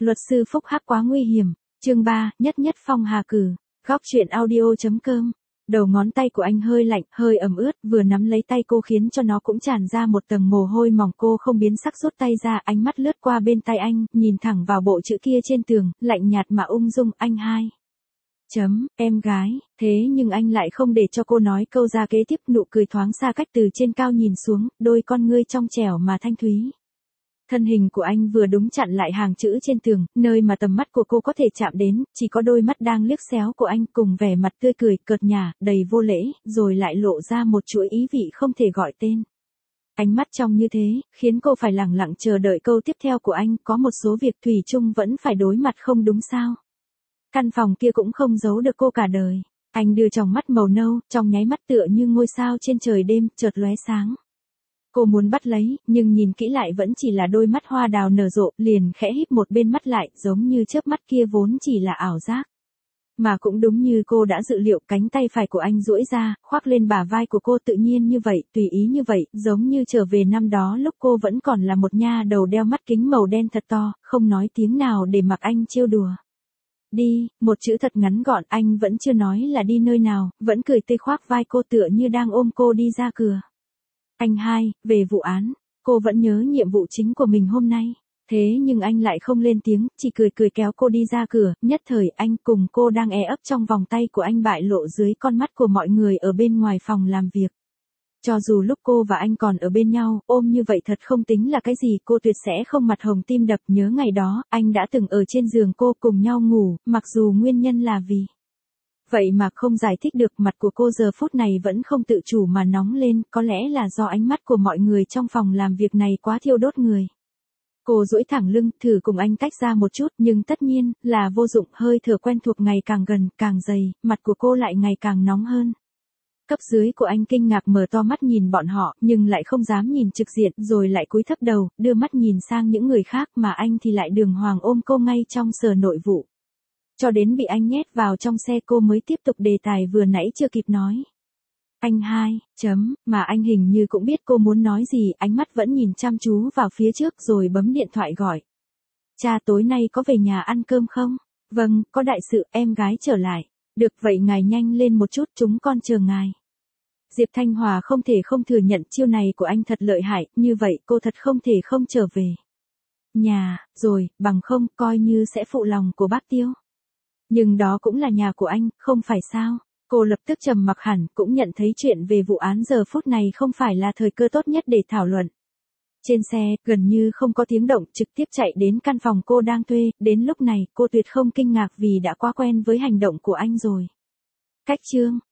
Luật sư phúc hắc quá nguy hiểm. Chương 3, nhất nhất phong hà cử. Góc truyện audio.com. Đầu ngón tay của anh hơi lạnh, hơi ẩm ướt, vừa nắm lấy tay cô khiến cho nó cũng tràn ra một tầng mồ hôi mỏng. Cô không biến sắc rút tay ra, ánh mắt lướt qua bên tay anh, nhìn thẳng vào bộ chữ kia trên tường, lạnh nhạt mà ung dung, anh hai. Em gái, thế nhưng anh lại không để cho cô nói câu ra kế tiếp, nụ cười thoáng xa cách từ trên cao nhìn xuống, đôi con ngươi trong trẻo mà thanh thúy. Thân hình của anh vừa đúng chặn lại hàng chữ trên tường, nơi mà tầm mắt của cô có thể chạm đến, chỉ có đôi mắt đang liếc xéo của anh cùng vẻ mặt tươi cười, cợt nhả, đầy vô lễ, rồi lại lộ ra một chuỗi ý vị không thể gọi tên. Ánh mắt trong như thế, khiến cô phải lẳng lặng chờ đợi câu tiếp theo của anh, có một số việc thủy chung vẫn phải đối mặt không đúng sao. Căn phòng kia cũng không giấu được cô cả đời. Anh đưa tròng mắt màu nâu, trong nháy mắt tựa như ngôi sao trên trời đêm, chợt lóe sáng. Cô muốn bắt lấy, nhưng nhìn kỹ lại vẫn chỉ là đôi mắt hoa đào nở rộ, liền khẽ híp một bên mắt lại, giống như chớp mắt kia vốn chỉ là ảo giác. Mà cũng đúng như cô đã dự liệu, cánh tay phải của anh duỗi ra, khoác lên bả vai của cô tự nhiên như vậy, tùy ý như vậy, giống như trở về năm đó lúc cô vẫn còn là một nha đầu đeo mắt kính màu đen thật to, không nói tiếng nào để mặc anh trêu đùa. Đi, một chữ thật ngắn gọn, anh vẫn chưa nói là đi nơi nào, vẫn cười tươi khoác vai cô tựa như đang ôm cô đi ra cửa. Anh hai, về vụ án, cô vẫn nhớ nhiệm vụ chính của mình hôm nay. Thế nhưng anh lại không lên tiếng, chỉ cười kéo cô đi ra cửa, nhất thời anh cùng cô đang ấp trong vòng tay của anh bại lộ dưới con mắt của mọi người ở bên ngoài phòng làm việc. Cho dù lúc cô và anh còn ở bên nhau, ôm như vậy thật không tính là cái gì, cô tuyệt sẽ không mặt hồng tim đập, nhớ ngày đó, anh đã từng ở trên giường cô cùng nhau ngủ, mặc dù nguyên nhân là vì. Vậy mà không giải thích được, mặt của cô giờ phút này vẫn không tự chủ mà nóng lên, có lẽ là do ánh mắt của mọi người trong phòng làm việc này quá thiêu đốt người. Cô duỗi thẳng lưng, thử cùng anh tách ra một chút, nhưng tất nhiên, là vô dụng, hơi thở quen thuộc ngày càng gần, càng dày, mặt của cô lại ngày càng nóng hơn. Cấp dưới của anh kinh ngạc mở to mắt nhìn bọn họ, nhưng lại không dám nhìn trực diện, rồi lại cúi thấp đầu, đưa mắt nhìn sang những người khác, mà anh thì lại đường hoàng ôm cô ngay trong Sở Nội vụ. Cho đến bị anh nhét vào trong xe cô mới tiếp tục đề tài vừa nãy chưa kịp nói. Anh hai, mà anh hình như cũng biết cô muốn nói gì, ánh mắt vẫn nhìn chăm chú vào phía trước rồi bấm điện thoại gọi. Cha tối nay có về nhà ăn cơm không? Vâng, có đại sự, em gái trở lại. Được vậy ngài nhanh lên một chút, chúng con chờ ngài. Diệp Thanh Hòa không thể không thừa nhận chiêu này của anh thật lợi hại, như vậy cô thật không thể không trở về nhà, rồi, bằng không, coi như sẽ phụ lòng của bác Tiêu. Nhưng đó cũng là nhà của anh, không phải sao? Cô lập tức trầm mặc hẳn, cũng nhận thấy chuyện về vụ án giờ phút này không phải là thời cơ tốt nhất để thảo luận. Trên xe, gần như không có tiếng động, trực tiếp chạy đến căn phòng cô đang thuê, đến lúc này, cô tuyệt không kinh ngạc vì đã quá quen với hành động của anh rồi. Cách chương,